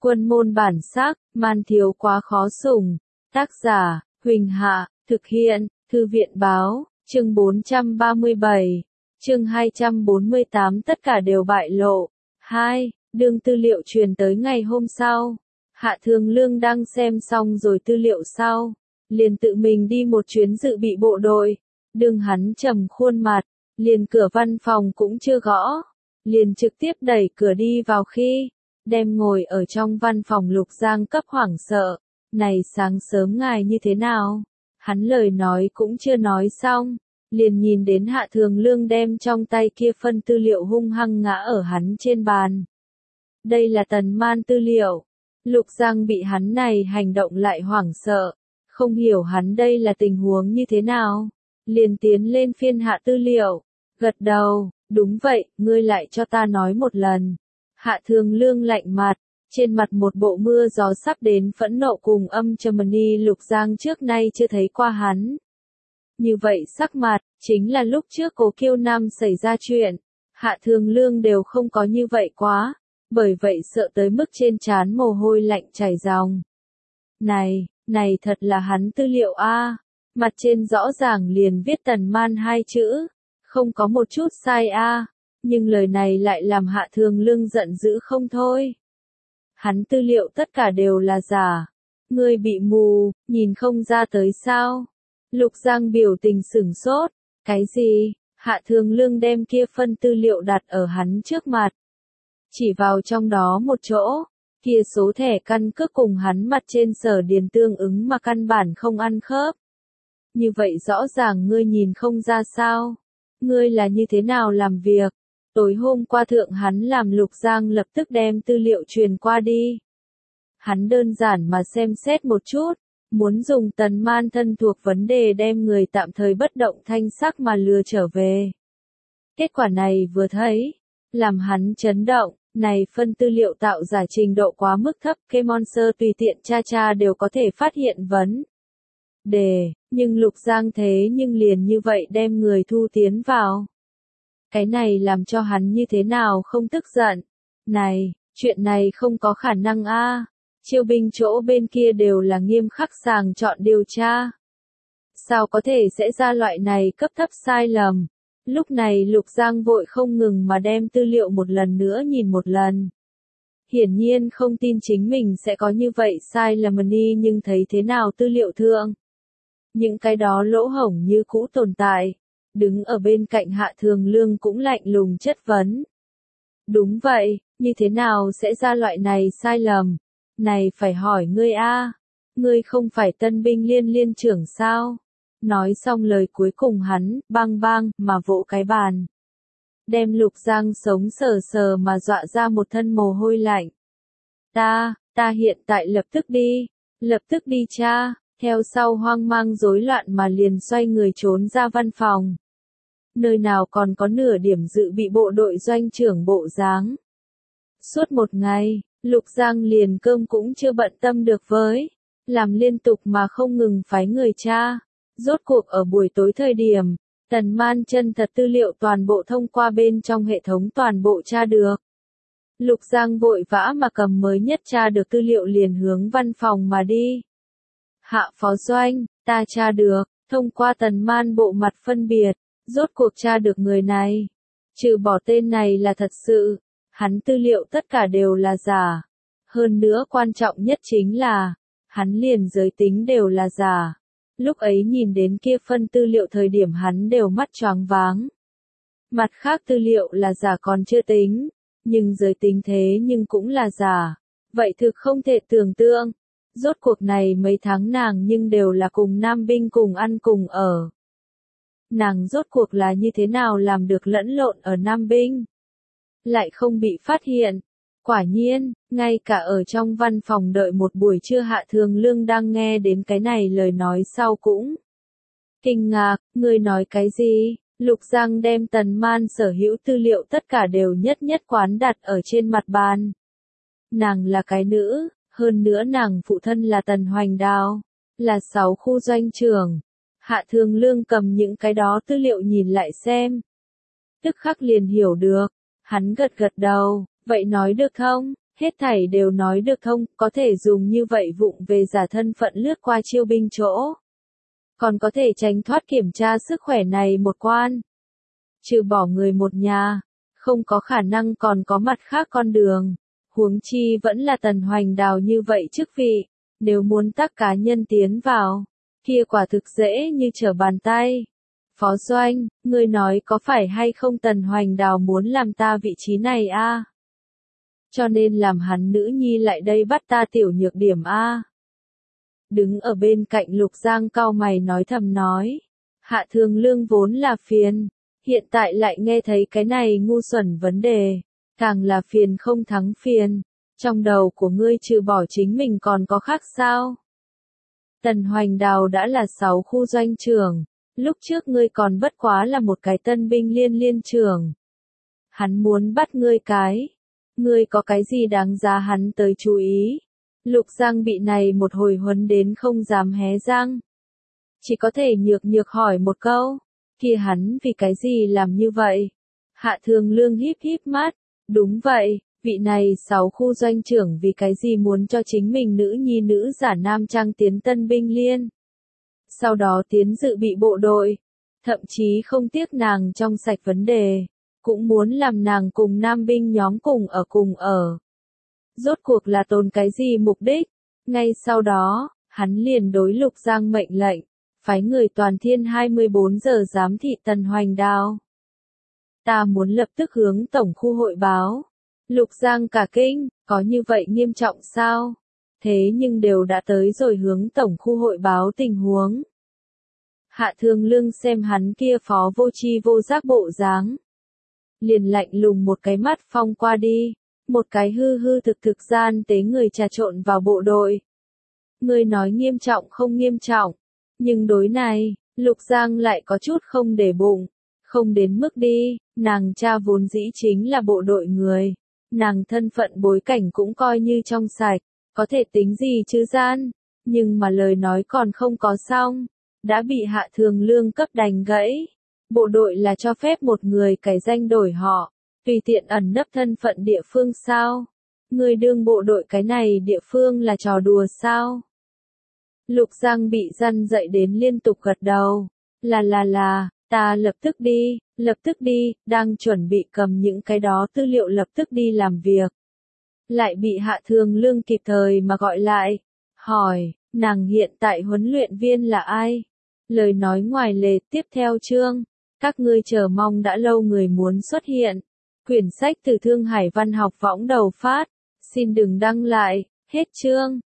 Quân môn bản sắc, man thiếu quá khó sủng. Tác giả, Huỳnh Hạ, thực hiện, Thư viện báo, chương 437, chương 248 tất cả đều bại lộ. 2. Đương tư liệu truyền tới ngày hôm sau. Hạ Thường Lương đang xem xong rồi tư liệu sau, liền tự mình đi một chuyến dự bị bộ đội. Đương hắn trầm khuôn mặt, liền cửa văn phòng cũng chưa gõ, liền trực tiếp đẩy cửa đi vào khi đem ngồi ở trong văn phòng Lục Giang cấp hoảng sợ. Này sáng sớm ngài như thế nào? Hắn lời nói cũng chưa nói xong, liền nhìn đến Hạ Thường Lương đem trong tay kia phân tư liệu hung hăng ngã ở hắn trên bàn. Đây là Tần Man tư liệu. Lục Giang bị hắn này hành động lại hoảng sợ, không hiểu hắn đây là tình huống như thế nào. Liền tiến lên phiên hạ tư liệu, gật đầu, đúng vậy, ngươi lại cho ta nói một lần. Hạ Thường Lương lạnh mặt, trên mặt một bộ mưa gió sắp đến phẫn nộ cùng âm trầm. Lục Giang trước nay chưa thấy qua hắn như vậy sắc mặt, chính là lúc trước Cố Kiêu Nam xảy ra chuyện, Hạ Thường Lương đều không có như vậy quá, bởi vậy sợ tới mức trên trán mồ hôi lạnh chảy ròng. Này thật là hắn tư liệu a, mặt trên rõ ràng liền viết Tần Man hai chữ, không có một chút sai a, nhưng lời này lại làm Hạ Thường Lương giận dữ không thôi. Hắn tư liệu tất cả đều là giả, ngươi bị mù, nhìn không ra tới sao? Lục Giang biểu tình sửng sốt, cái gì? Hạ Thường Lương đem kia phân tư liệu đặt ở hắn trước mặt, chỉ vào trong đó một chỗ, kia số thẻ căn cước cùng hắn mặt trên sở điền tương ứng mà căn bản không ăn khớp. Như vậy rõ ràng ngươi nhìn không ra sao? Ngươi là như thế nào làm việc? Tối hôm qua thượng hắn làm Lục Giang lập tức đem tư liệu truyền qua đi. Hắn đơn giản mà xem xét một chút, muốn dùng Tần Man thân thuộc vấn đề đem người tạm thời bất động thanh sắc mà lừa trở về. Kết quả này vừa thấy, làm hắn chấn động, này phân tư liệu tạo giả trình độ quá mức thấp, Kemonser tùy tiện tra đều có thể phát hiện vấn đề, nhưng Lục Giang thế nhưng liền như vậy đem người thu tiến vào. Cái này làm cho hắn như thế nào không tức giận. Này, chuyện này không có khả năng a. Chiêu binh chỗ bên kia đều là nghiêm khắc sàng chọn điều tra. Sao có thể sẽ ra loại này cấp thấp sai lầm? Lúc này Lục Giang vội không ngừng mà đem tư liệu một lần nữa nhìn một lần. Hiển nhiên không tin chính mình sẽ có như vậy sai lầm, nhưng thấy thế nào tư liệu thượng. Những cái đó lỗ hổng như cũ tồn tại. Đứng ở bên cạnh Hạ Thường Lương cũng lạnh lùng chất vấn. Đúng vậy, như thế nào sẽ ra loại này sai lầm? Này phải hỏi ngươi a, ngươi không phải tân binh liên trưởng sao? Nói xong lời cuối cùng hắn, bang mà vỗ cái bàn. Đem Lục Giang sống sờ sờ mà dọa ra một thân mồ hôi lạnh. Ta hiện tại lập tức đi cha, theo sau hoang mang rối loạn mà liền xoay người trốn ra văn phòng. Nơi nào còn có nửa điểm dự bị bộ đội doanh trưởng bộ dáng. Suốt một ngày, Lục Giang liền cơm cũng chưa bận tâm được với, làm liên tục mà không ngừng phái người tra. Rốt cuộc ở buổi tối thời điểm, Tần Man chân thật tư liệu toàn bộ thông qua bên trong hệ thống toàn bộ tra được. Lục Giang vội vã mà cầm mới nhất tra được tư liệu liền hướng văn phòng mà đi. Hạ phó doanh, ta tra được, thông qua Tần Man bộ mặt phân biệt, rốt cuộc tra được người này. Trừ bỏ tên này là thật sự, hắn tư liệu tất cả đều là giả. Hơn nữa quan trọng nhất chính là, hắn liền giới tính đều là giả. Lúc ấy nhìn đến kia phân tư liệu thời điểm hắn đều mắt choáng váng. Mặt khác tư liệu là giả còn chưa tính, nhưng giới tính thế nhưng cũng là giả. Vậy thực không thể tưởng tượng. Rốt cuộc này mấy tháng nàng nhưng đều là cùng nam binh cùng ăn cùng ở. Nàng rốt cuộc là như thế nào làm được lẫn lộn ở nam binh? Lại không bị phát hiện. Quả nhiên, ngay cả ở trong văn phòng đợi một buổi trưa Hạ Thường Lương đang nghe đến cái này lời nói sau cũng kinh ngạc, ngươi nói cái gì? Lục Giang đem Tần Man sở hữu tư liệu tất cả đều nhất quán đặt ở trên mặt bàn. Nàng là cái nữ, hơn nữa nàng phụ thân là Tần Hoành Đào, là 6 khu doanh trưởng. Hạ Thường Lương cầm những cái đó tư liệu nhìn lại xem. Tức khắc liền hiểu được, hắn gật đầu, vậy nói được không? Hết thảy đều nói được thông, có thể dùng như vậy vụng về giả thân phận lướt qua chiêu binh chỗ. Còn có thể tránh thoát kiểm tra sức khỏe này một quan. Trừ bỏ người một nhà, không có khả năng còn có mặt khác con đường. Huống chi vẫn là Tần Hoành Đào như vậy chức vị, nếu muốn tác cá nhân tiến vào, kia quả thực dễ như trở bàn tay. Phó Doanh, ngươi nói có phải hay không Tần Hoành Đào muốn làm ta vị trí này a? Cho nên làm hắn nữ nhi lại đây bắt ta tiểu nhược điểm a. Đứng ở bên cạnh Lục Giang cau mày nói thầm nói. Hạ Thường Lương vốn là phiền, hiện tại lại nghe thấy cái này ngu xuẩn vấn đề, càng là phiền không thắng phiền. Trong đầu của ngươi trừ bỏ chính mình còn có khác sao? Tần Hoành Đào đã là 6 khu doanh trưởng, lúc trước ngươi còn bất quá là một cái tân binh liên trưởng. Hắn muốn bắt ngươi có cái gì đáng giá hắn tới chú ý? Lục Giang bị này một hồi huấn đến không dám hé răng. Chỉ có thể nhược hỏi một câu, kia hắn vì cái gì làm như vậy? Hạ Thường Lương híp mắt, đúng vậy, vị này 6 khu doanh trưởng vì cái gì muốn cho chính mình nữ nhi nữ giả nam trang tiến tân binh liên. Sau đó tiến dự bị bộ đội, thậm chí không tiếc nàng trong sạch vấn đề, cũng muốn làm nàng cùng nam binh nhóm cùng ở. Rốt cuộc là tồn cái gì mục đích? Ngay sau đó, hắn liền đối Lục Giang mệnh lệnh, phái người toàn thiên 24 giờ giám thị Tần Hoành Đào. Ta muốn lập tức hướng tổng khu hội báo. Lục Giang cả kinh, có như vậy nghiêm trọng sao? Thế nhưng đều đã tới rồi hướng tổng khu hội báo tình huống. Hạ Thường Lương xem hắn kia phó vô tri vô giác bộ dáng, liền lạnh lùng một cái mắt phong qua đi, một cái hư thực gian tế người trà trộn vào bộ đội. Người nói nghiêm trọng không nghiêm trọng, nhưng đối này, Lục Giang lại có chút không để bụng, không đến mức đi, nàng cha vốn dĩ chính là bộ đội người, nàng thân phận bối cảnh cũng coi như trong sạch, có thể tính gì chứ gian, nhưng mà lời nói còn không có xong, đã bị Hạ Thường Lương cấp đành gãy. Bộ đội là cho phép một người cải danh đổi họ, tùy tiện ẩn nấp thân phận địa phương sao? Người đương bộ đội cái này địa phương là trò đùa sao? Lục Giang bị răn dậy đến liên tục gật đầu. Là, ta lập tức đi, đang chuẩn bị cầm những cái đó tư liệu lập tức đi làm việc. Lại bị Hạ Thường Lương kịp thời mà gọi lại, hỏi, nàng hiện tại huấn luyện viên là ai? Lời nói ngoài lề tiếp theo chương, các ngươi chờ mong đã lâu người muốn xuất hiện. Quyển sách từ Thương Hải Văn học võng đầu phát, xin đừng đăng lại, hết chương.